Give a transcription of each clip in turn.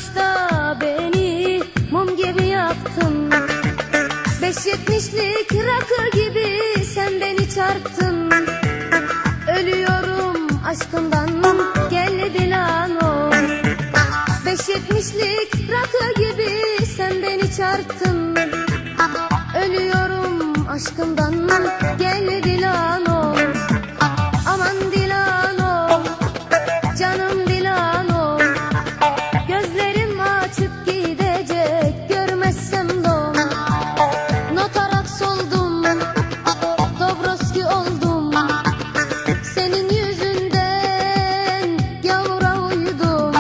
başta beni mum gibi yaktın. 5.70'lik rakı gibi sen beni çarptın. Ölüyorum aşkından, gel Dilano. 5.70'lik rakı gibi sen beni çarptın. Ölüyorum aşkından, gel Dilano. Aman Dilano, canım Dilano. Gözlerim açık gidecek, görmezsem don. Notarak soldum, Dobroski oldum. Senin yüzünden gavura uydum.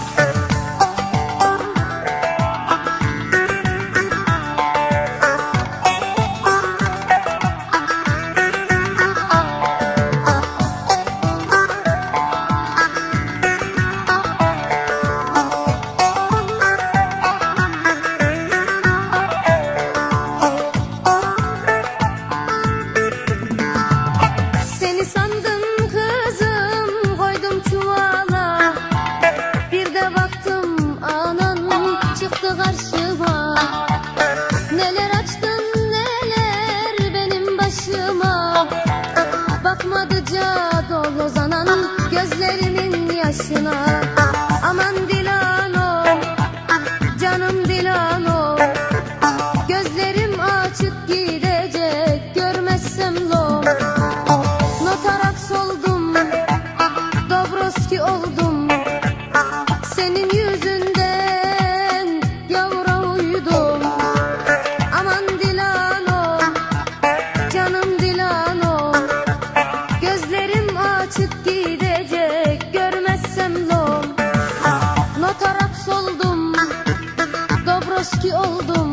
Seni sandım kızım, koydum çuvala. Bir de baktım anan çıktı karşıma. Neler açtın neler benim başıma. Bakmadıca dolu zanan gözlerimin yaşına. Aman Dilano, canım Dilano. Gözlerim açık gidecek, görmezsem lo. Notarak soldum, Dobroski oldum. Senin yüzünden gavura uydum. Aman Dilano, canım Dilano. Gözlerim açık gidecek, görmezsem lo. Notarak soldum, Dobroski oldum.